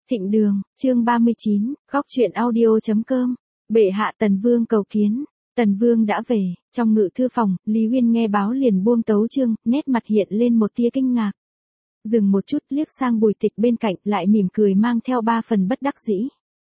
Thịnh Đường, chương 39, góc truyện audio.com. Bệ hạ Tần Vương cầu kiến. Tần Vương đã về, trong ngự thư phòng, Lý Uyên nghe báo liền buông tấu chương, nét mặt hiện lên một tia kinh ngạc. Dừng một chút liếc sang Bùi Tịch bên cạnh lại mỉm cười mang theo 3 phần bất đắc dĩ.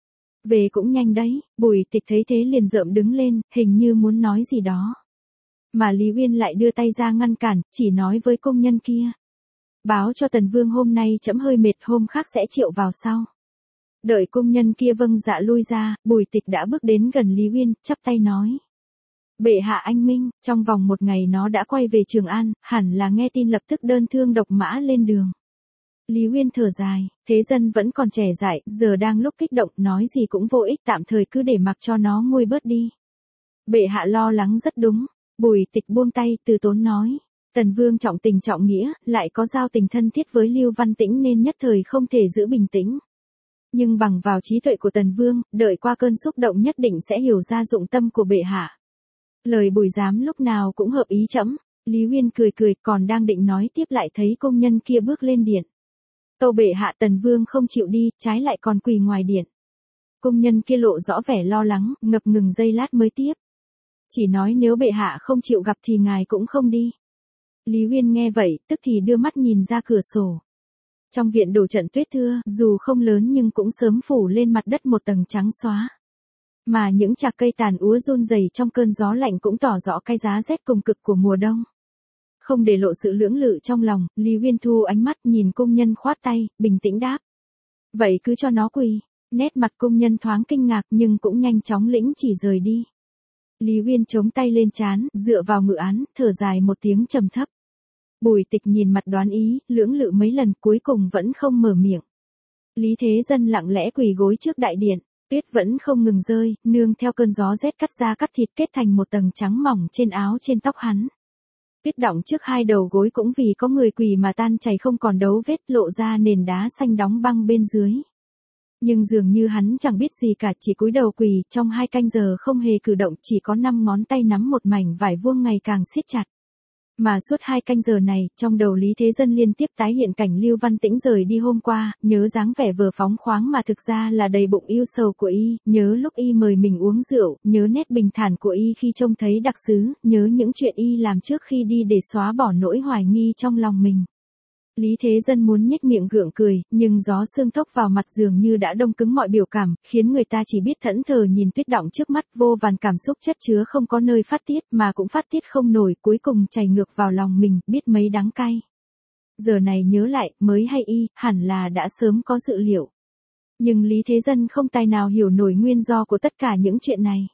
Về cũng nhanh đấy, Bùi Tịch thấy thế liền rợm đứng lên, hình như muốn nói gì đó. Mà Lý Uyên lại đưa tay ra ngăn cản, chỉ nói với công nhân kia. Báo cho Tần Vương hôm nay trẫm hơi mệt, hôm khác sẽ triệu vào sau. Đợi công nhân kia vâng dạ lui ra, Bùi Tịch đã bước đến gần Lý Uyên, chắp tay nói. Bệ hạ anh minh, trong vòng 1 ngày nó đã quay về Trường An, hẳn là nghe tin lập tức đơn thương độc mã lên đường. Lý Uyên thở dài, thế dân vẫn còn trẻ dại, giờ đang lúc kích động, nói gì cũng vô ích, tạm thời cứ để mặc cho nó nguôi bớt đi. Bệ hạ lo lắng rất đúng. Bùi Tịch buông tay, từ tốn nói. Tần Vương trọng tình trọng nghĩa, lại có giao tình thân thiết với Lưu Văn Tĩnh nên nhất thời không thể giữ bình tĩnh. Nhưng bằng vào trí tuệ của Tần Vương, đợi qua cơn xúc động nhất định sẽ hiểu ra dụng tâm của bệ hạ. Lời Bùi giám lúc nào cũng hợp ý trẫm. Lý Uyên cười cười, còn đang định nói tiếp lại thấy công nhân kia bước lên điện. Tâu bệ hạ, Tần Vương không chịu đi, trái lại còn quỳ ngoài điện. Công nhân kia lộ rõ vẻ lo lắng, ngập ngừng giây lát mới tiếp. Chỉ nói nếu bệ hạ không chịu gặp thì ngài cũng không đi. Lý Uyên nghe vậy, tức thì đưa mắt nhìn ra cửa sổ. Trong viện đổ trận tuyết thưa, dù không lớn nhưng cũng sớm phủ lên mặt đất một tầng trắng xóa. Mà những chạc cây tàn úa run rẩy trong cơn gió lạnh cũng tỏ rõ cái giá rét cùng cực của mùa đông. Không để lộ sự lưỡng lự trong lòng, Lý Uyên thu ánh mắt nhìn công nhân khoát tay, bình tĩnh đáp. Vậy cứ cho nó quỳ. Nét mặt công nhân thoáng kinh ngạc nhưng cũng nhanh chóng lĩnh chỉ rời đi. Lý Uyên chống tay lên trán, dựa vào ngự án, thở dài một tiếng trầm thấp. Bùi Tịch nhìn mặt đoán ý, lưỡng lự mấy lần cuối cùng vẫn không mở miệng. Lý Thế Dân lặng lẽ quỳ gối trước đại điện, tuyết vẫn không ngừng rơi, nương theo cơn gió rét cắt da cắt thịt kết thành một tầng trắng mỏng trên áo trên tóc hắn. Tuyết đọng trước 2 đầu gối cũng vì có người quỳ mà tan chảy không còn dấu vết, lộ ra nền đá xanh đóng băng bên dưới. Nhưng dường như hắn chẳng biết gì cả, chỉ cúi đầu quỳ, trong 2 canh giờ không hề cử động, chỉ có 5 ngón tay nắm một mảnh vải vuông ngày càng siết chặt. Mà suốt 2 canh giờ này, trong đầu Lý Thế Dân liên tiếp tái hiện cảnh Lưu Văn Tĩnh rời đi hôm qua, nhớ dáng vẻ vừa phóng khoáng mà thực ra là đầy bụng yêu sầu của y, nhớ lúc y mời mình uống rượu, nhớ nét bình thản của y khi trông thấy đặc sứ, nhớ những chuyện y làm trước khi đi để xóa bỏ nỗi hoài nghi trong lòng mình. Lý Thế Dân muốn nhếch miệng gượng cười, nhưng gió sương thốc vào mặt dường như đã đông cứng mọi biểu cảm, khiến người ta chỉ biết thẫn thờ nhìn tuyết đọng trước mắt, vô vàn cảm xúc chất chứa không có nơi phát tiết, mà cũng phát tiết không nổi, cuối cùng chảy ngược vào lòng mình, biết mấy đắng cay. Giờ này nhớ lại, mới hay y, hẳn là đã sớm có dự liệu. Nhưng Lý Thế Dân không tài nào hiểu nổi nguyên do của tất cả những chuyện này.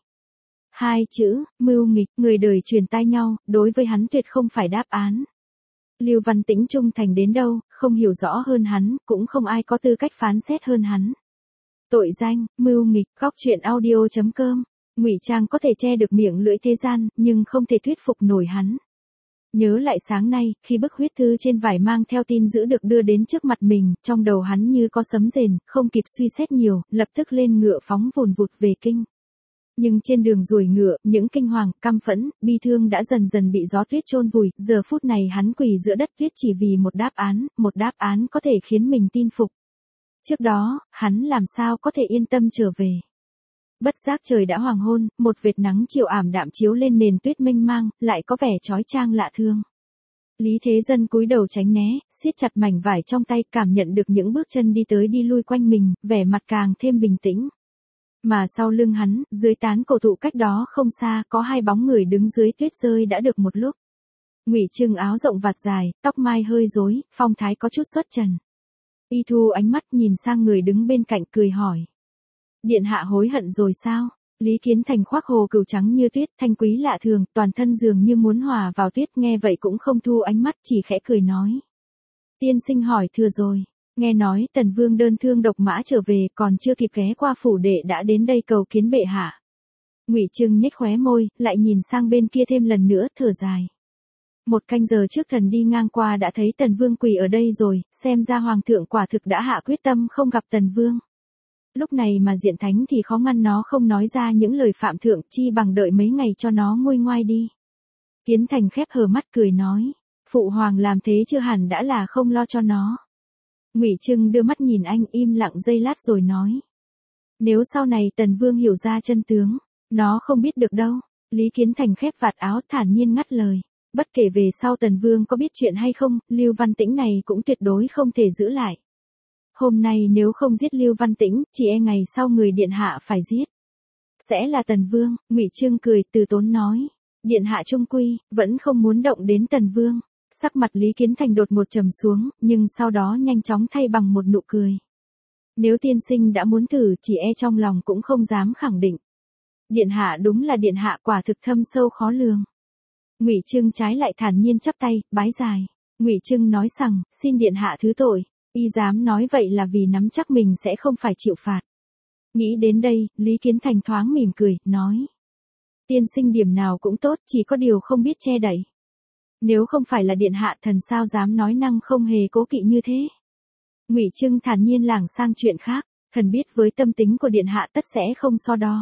2 chữ, mưu nghịch, người đời truyền tai nhau, đối với hắn tuyệt không phải đáp án. Lưu Văn Tĩnh trung thành đến đâu, không hiểu rõ hơn hắn, cũng không ai có tư cách phán xét hơn hắn. Tội danh, mưu nghịch, góc truyện audio.com. Ngụy trang có thể che được miệng lưỡi thế gian, nhưng không thể thuyết phục nổi hắn. Nhớ lại sáng nay, khi bức huyết thư trên vải mang theo tin dữ được đưa đến trước mặt mình, trong đầu hắn như có sấm rền, không kịp suy xét nhiều, lập tức lên ngựa phóng vùn vụt về kinh. Nhưng trên đường ruồi ngựa, những kinh hoàng, căm phẫn, bi thương đã dần dần bị gió tuyết chôn vùi, giờ phút này hắn quỳ giữa đất tuyết chỉ vì một đáp án có thể khiến mình tin phục. Trước đó, hắn làm sao có thể yên tâm trở về. Bất giác trời đã hoàng hôn, một vệt nắng chiều ảm đạm chiếu lên nền tuyết mênh mang, lại có vẻ chói chang lạ thương. Lý Thế Dân cúi đầu tránh né, siết chặt mảnh vải trong tay, cảm nhận được những bước chân đi tới đi lui quanh mình, vẻ mặt càng thêm bình tĩnh. Mà sau lưng hắn, dưới tán cổ thụ cách đó không xa, có 2 bóng người đứng dưới tuyết rơi đã được một lúc. Ngụy Trưng áo rộng vạt dài, tóc mai hơi rối, phong thái có chút xuất trần. Y thu ánh mắt nhìn sang người đứng bên cạnh cười hỏi. Điện hạ hối hận rồi sao? Lý Kiến Thành khoác hồ cừu trắng như tuyết, thanh quý lạ thường, toàn thân dường như muốn hòa vào tuyết, nghe vậy cũng không thu ánh mắt, chỉ khẽ cười nói. Tiên sinh hỏi thừa rồi. Nghe nói Tần Vương đơn thương độc mã trở về, còn chưa kịp ghé qua phủ đệ đã đến đây cầu kiến bệ hạ. Ngụy Trưng nhếch khóe môi, lại nhìn sang bên kia thêm lần nữa, thở dài. 1 canh giờ trước thần đi ngang qua đã thấy Tần Vương quỳ ở đây rồi, xem ra Hoàng thượng quả thực đã hạ quyết tâm không gặp Tần Vương. Lúc này mà diện thánh thì khó ngăn nó không nói ra những lời phạm thượng, chi bằng đợi mấy ngày cho nó nguôi ngoai đi. Kiến Thành khép hờ mắt cười nói, Phụ Hoàng làm thế chưa hẳn đã là không lo cho nó. Ngụy Trưng đưa mắt nhìn anh im lặng giây lát rồi nói. Nếu sau này Tần Vương hiểu ra chân tướng, nó không biết được đâu. Lý Kiến Thành khép vạt áo thản nhiên ngắt lời. Bất kể về sau Tần Vương có biết chuyện hay không, Lưu Văn Tĩnh này cũng tuyệt đối không thể giữ lại. Hôm nay nếu không giết Lưu Văn Tĩnh, chỉ e ngày sau người điện hạ phải giết. Sẽ là Tần Vương, Ngụy Trưng cười từ tốn nói. Điện hạ trung quy, vẫn không muốn động đến Tần Vương. Sắc mặt Lý Kiến Thành đột ngột trầm xuống, nhưng sau đó nhanh chóng thay bằng một nụ cười. Nếu tiên sinh đã muốn thử, chỉ e trong lòng cũng không dám khẳng định. Điện hạ đúng là điện hạ quả thực thâm sâu khó lường. Ngụy Trưng trái lại thản nhiên chắp tay, bái dài. Ngụy Trưng nói rằng, xin điện hạ thứ tội, y dám nói vậy là vì nắm chắc mình sẽ không phải chịu phạt. Nghĩ đến đây, Lý Kiến Thành thoáng mỉm cười, nói. Tiên sinh điểm nào cũng tốt, chỉ có điều không biết che đậy. Nếu không phải là điện hạ thần sao dám nói năng không hề cố kỵ như thế. Ngụy Trưng thản nhiên lảng sang chuyện khác, thần biết với tâm tính của điện hạ tất sẽ không so đo.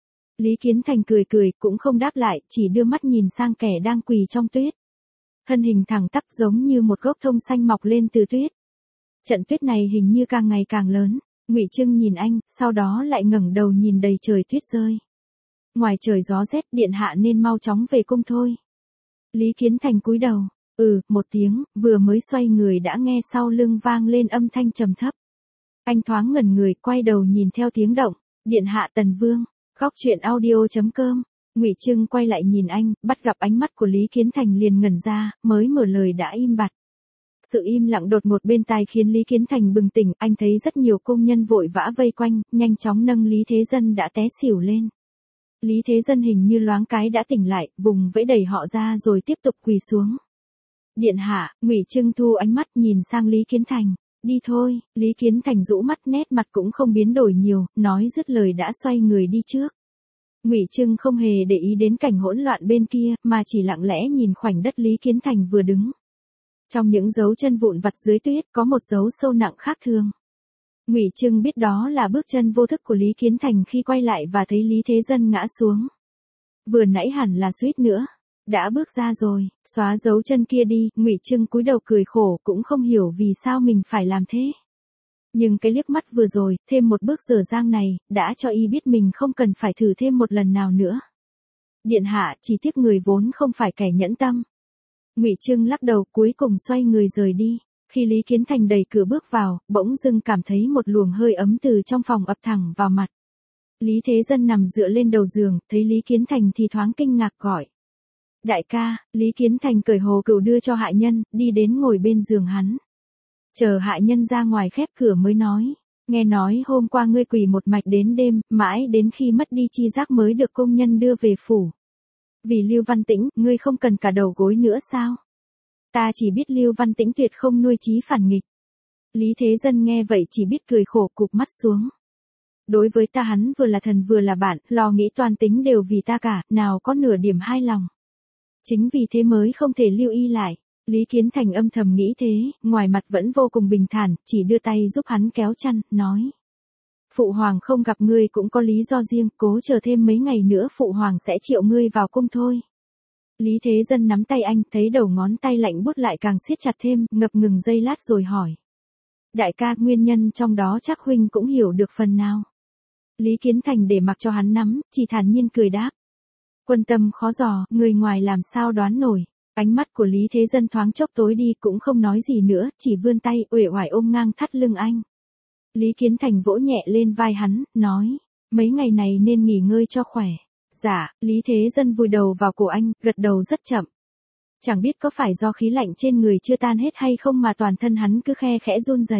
Lý Kiến Thành cười cười cũng không đáp lại, chỉ đưa mắt nhìn sang kẻ đang quỳ trong tuyết. Thân hình thẳng tắp giống như một gốc thông xanh mọc lên từ tuyết. Trận tuyết này hình như càng ngày càng lớn. Ngụy Trưng nhìn anh, sau đó lại ngẩng đầu nhìn đầy trời tuyết rơi. Ngoài trời gió rét, điện hạ nên mau chóng về cung thôi. Lý Kiến Thành cúi đầu, một tiếng, vừa mới xoay người đã nghe sau lưng vang lên âm thanh trầm thấp. Anh thoáng ngẩn người, quay đầu nhìn theo tiếng động, điện hạ Tần Vương, góc truyện audio.com. Ngụy Trưng quay lại nhìn anh, bắt gặp ánh mắt của Lý Kiến Thành liền ngẩn ra, mới mở lời đã im bặt. Sự im lặng đột ngột bên tai khiến Lý Kiến Thành bừng tỉnh, anh thấy rất nhiều công nhân vội vã vây quanh, nhanh chóng nâng Lý Thế Dân đã té xỉu lên. Lý Thế Dân hình như loáng cái đã tỉnh lại, vùng vẫy đẩy họ ra rồi tiếp tục quỳ xuống. Điện hạ, Ngụy Trưng thu ánh mắt nhìn sang Lý Kiến Thành, đi thôi. Lý Kiến Thành rũ mắt, nét mặt cũng không biến đổi nhiều, nói dứt lời đã xoay người đi trước. Ngụy Trưng không hề để ý đến cảnh hỗn loạn bên kia, mà chỉ lặng lẽ nhìn khoảnh đất Lý Kiến Thành vừa đứng. Trong những dấu chân vụn vặt dưới tuyết có một dấu sâu nặng khác thường. Ngụy Trưng biết đó là bước chân vô thức của Lý Kiến Thành khi quay lại và thấy Lý Thế Dân ngã xuống. Vừa nãy hẳn là suýt nữa đã bước ra rồi, xóa dấu chân kia đi. Ngụy Trưng cúi đầu cười khổ, cũng không hiểu vì sao mình phải làm thế. Nhưng cái liếc mắt vừa rồi, thêm một bước dở dang này, đã cho y biết mình không cần phải thử thêm một lần nào nữa. Điện hạ, chỉ tiếc người vốn không phải kẻ nhẫn tâm. Ngụy Trưng lắc đầu, cuối cùng xoay người rời đi. Khi Lý Kiến Thành đẩy cửa bước vào, bỗng dưng cảm thấy một luồng hơi ấm từ trong phòng ập thẳng vào mặt. Lý Thế Dân nằm dựa lên đầu giường, thấy Lý Kiến Thành thì thoáng kinh ngạc gọi. Đại ca. Lý Kiến Thành cởi hồ cựu đưa cho hạ nhân, đi đến ngồi bên giường hắn. Chờ hạ nhân ra ngoài khép cửa mới nói. Nghe nói hôm qua ngươi quỳ một mạch đến đêm, mãi đến khi mất đi chi giác mới được công nhân đưa về phủ. Vì Lưu Văn Tĩnh, ngươi không cần cả đầu gối nữa sao? Ta chỉ biết Lưu Văn Tĩnh tuyệt không nuôi chí phản nghịch. Lý Thế Dân nghe vậy chỉ biết cười khổ, cụp mắt xuống. Đối với ta hắn vừa là thần vừa là bạn, lo nghĩ toàn tính đều vì ta cả, nào có nửa điểm hai lòng. Chính vì thế mới không thể lưu y lại. Lý Kiến Thành âm thầm nghĩ thế, ngoài mặt vẫn vô cùng bình thản, chỉ đưa tay giúp hắn kéo chăn, nói. Phụ hoàng không gặp ngươi cũng có lý do riêng, cố chờ thêm mấy ngày nữa phụ hoàng sẽ triệu ngươi vào cung thôi. Lý Thế Dân nắm tay anh, thấy đầu ngón tay lạnh buốt lại càng siết chặt thêm, ngập ngừng giây lát rồi hỏi. Đại ca, nguyên nhân trong đó chắc huynh cũng hiểu được phần nào. Lý Kiến Thành để mặc cho hắn nắm, chỉ thản nhiên cười đáp. Quân tâm khó dò, người ngoài làm sao đoán nổi. Ánh mắt của Lý Thế Dân thoáng chốc tối đi, cũng không nói gì nữa, chỉ vươn tay uể oải ôm ngang thắt lưng anh. Lý Kiến Thành vỗ nhẹ lên vai hắn, nói, mấy ngày này nên nghỉ ngơi cho khỏe. Dạ. Lý Thế Dân vùi đầu vào cổ anh, gật đầu rất chậm. Chẳng biết có phải do khí lạnh trên người chưa tan hết hay không mà toàn thân hắn cứ khe khẽ run rẩy.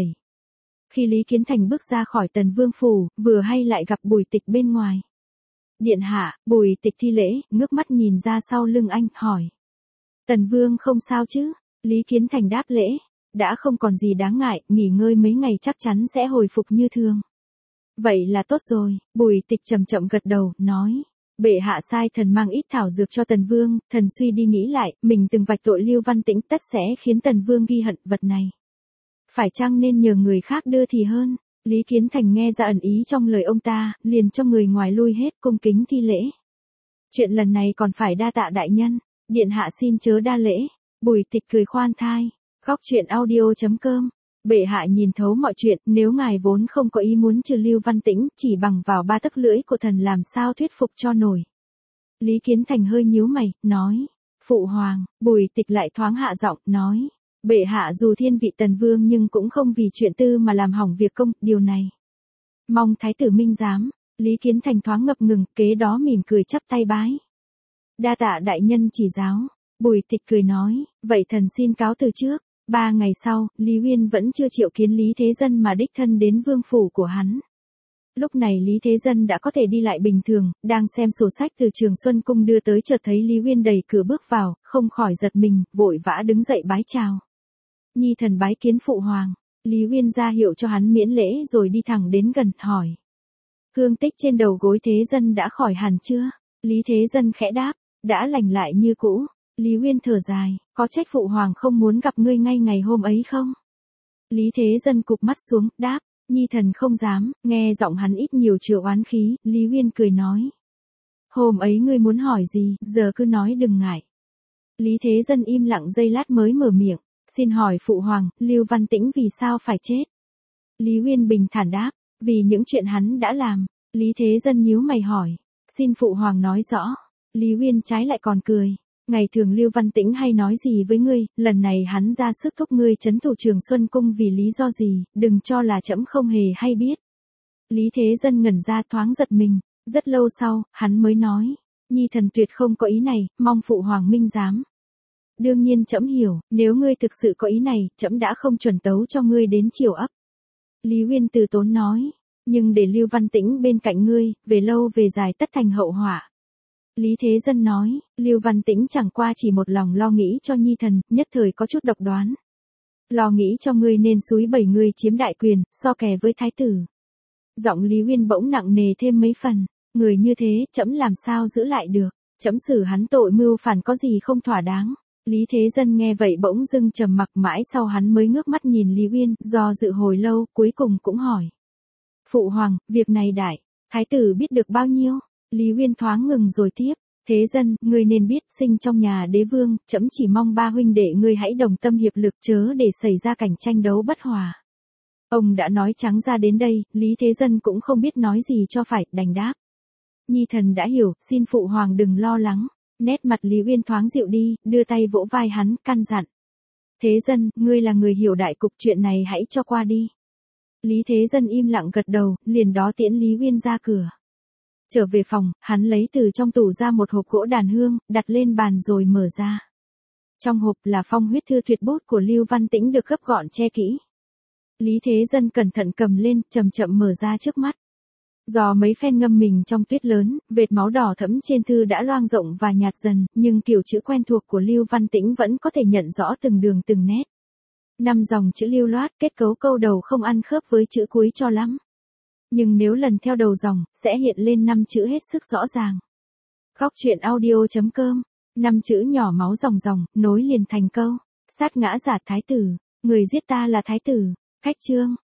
Khi Lý Kiến Thành bước ra khỏi Tần Vương phủ, vừa hay lại gặp Bùi Tịch bên ngoài. Điện hạ. Bùi Tịch thi lễ, ngước mắt nhìn ra sau lưng anh, hỏi. Tần Vương không sao chứ? Lý Kiến Thành đáp lễ. Đã không còn gì đáng ngại, nghỉ ngơi mấy ngày chắc chắn sẽ hồi phục như thường. Vậy là tốt rồi. Bùi Tịch chậm chậm gật đầu, nói. Bệ hạ sai thần mang ít thảo dược cho Tần Vương, thần suy đi nghĩ lại, mình từng vạch tội Lưu Văn Tĩnh tất sẽ khiến Tần Vương ghi hận vật này. Phải chăng nên nhờ người khác đưa thì hơn? Lý Kiến Thành nghe ra ẩn ý trong lời ông ta, liền cho người ngoài lui hết, cung kính thi lễ. Chuyện lần này còn phải đa tạ đại nhân, điện hạ xin chớ đa lễ. Bùi Tịch cười khoan thai. Góc truyện audio.com Bệ hạ nhìn thấu mọi chuyện, nếu ngài vốn không có ý muốn trừ Lưu Văn Tĩnh, chỉ bằng vào 3 tấc lưỡi của thần làm sao thuyết phục cho nổi. Lý Kiến Thành hơi nhíu mày, nói. Phụ hoàng, Bùi Tịch lại thoáng hạ giọng, nói. Bệ hạ dù thiên vị tần vương nhưng cũng không vì chuyện tư mà làm hỏng việc công, điều này. Mong thái tử minh giám. Lý Kiến Thành thoáng ngập ngừng, kế đó mỉm cười chắp tay bái. Đa tạ đại nhân chỉ giáo. Bùi Tịch cười nói, vậy thần xin cáo từ trước. 3 ngày sau, Lý Uyên vẫn chưa triệu kiến Lý Thế Dân mà đích thân đến vương phủ của hắn. Lúc này Lý Thế Dân đã có thể đi lại bình thường, đang xem sổ sách từ Trường Xuân Cung đưa tới, chợt thấy Lý Uyên đẩy cửa bước vào, không khỏi giật mình, vội vã đứng dậy bái chào. Nhi thần bái kiến phụ hoàng. Lý Uyên ra hiệu cho hắn miễn lễ rồi đi thẳng đến gần, hỏi. Thương tích trên đầu gối Thế Dân đã khỏi hẳn chưa? Lý Thế Dân khẽ đáp, đã lành lại như cũ. Lý Uyên thở dài, có trách phụ hoàng không muốn gặp ngươi ngay ngày hôm ấy không? Lý Thế Dân cụp mắt xuống, đáp, nhi thần không dám. Nghe giọng hắn ít nhiều chứa oán khí, Lý Uyên cười nói. Hôm ấy ngươi muốn hỏi gì, giờ cứ nói đừng ngại. Lý Thế Dân im lặng giây lát mới mở miệng, xin hỏi phụ hoàng, Lưu Văn Tĩnh vì sao phải chết? Lý Uyên bình thản đáp, vì những chuyện hắn đã làm. Lý Thế Dân nhíu mày hỏi, xin phụ hoàng nói rõ. Lý Uyên trái lại còn cười. Ngày thường Lưu Văn Tĩnh hay nói gì với ngươi, lần này hắn ra sức thúc ngươi trấn thủ Trường Xuân Cung vì lý do gì, đừng cho là trẫm không hề hay biết. Lý Thế Dân ngẩn ra thoáng giật mình, rất lâu sau, hắn mới nói, nhi thần tuyệt không có ý này, mong phụ hoàng minh giám. Đương nhiên trẫm hiểu, nếu ngươi thực sự có ý này, trẫm đã không chuẩn tấu cho ngươi đến triều ấp. Lý Uyên từ tốn nói, nhưng để Lưu Văn Tĩnh bên cạnh ngươi, về lâu về dài tất thành hậu họa. Lý Thế Dân nói, Lưu Văn Tĩnh chẳng qua chỉ một lòng lo nghĩ cho nhi thần, nhất thời có chút độc đoán. Lo nghĩ cho ngươi nên xúi bẩy ngươi chiếm đại quyền, so kè với thái tử. Giọng Lý Uyên bỗng nặng nề thêm mấy phần, người như thế, trẫm làm sao giữ lại được, trẫm xử hắn tội mưu phản có gì không thỏa đáng. Lý Thế Dân nghe vậy bỗng dưng trầm mặc, mãi sau hắn mới ngước mắt nhìn Lý Uyên, do dự hồi lâu, cuối cùng cũng hỏi. Phụ hoàng, việc này thái tử biết được bao nhiêu? Lý Uyên thoáng ngừng rồi tiếp, Thế Dân, ngươi nên biết, sinh trong nhà đế vương, trẫm chỉ mong 3 huynh đệ ngươi hãy đồng tâm hiệp lực, chớ để xảy ra cảnh tranh đấu bất hòa. Ông đã nói trắng ra đến đây, Lý Thế Dân cũng không biết nói gì cho phải, đành đáp. Nhi thần đã hiểu, xin phụ hoàng đừng lo lắng. Nét mặt Lý Uyên thoáng dịu đi, đưa tay vỗ vai hắn, căn dặn. Thế Dân, ngươi là người hiểu đại cục, chuyện này hãy cho qua đi. Lý Thế Dân im lặng gật đầu, liền đó tiễn Lý Uyên ra cửa. Trở về phòng, hắn lấy từ trong tủ ra một hộp gỗ đàn hương, đặt lên bàn rồi mở ra. Trong hộp là phong huyết thư tuyệt bút của Lưu Văn Tĩnh được gấp gọn che kỹ. Lý Thế Dân cẩn thận cầm lên, chậm chậm mở ra trước mắt. Do mấy phen ngâm mình trong tuyết lớn, vệt máu đỏ thẫm trên thư đã loang rộng và nhạt dần, nhưng kiểu chữ quen thuộc của Lưu Văn Tĩnh vẫn có thể nhận rõ từng đường từng nét. 5 dòng chữ lưu loát, kết cấu câu đầu không ăn khớp với chữ cuối cho lắm. Nhưng nếu lần theo đầu dòng, sẽ hiện lên 5 chữ hết sức rõ ràng. Góc truyện audio.com, 5 chữ nhỏ máu ròng ròng, nối liền thành câu. Sát ngã giả thái tử, người giết ta là thái tử. Cách chương.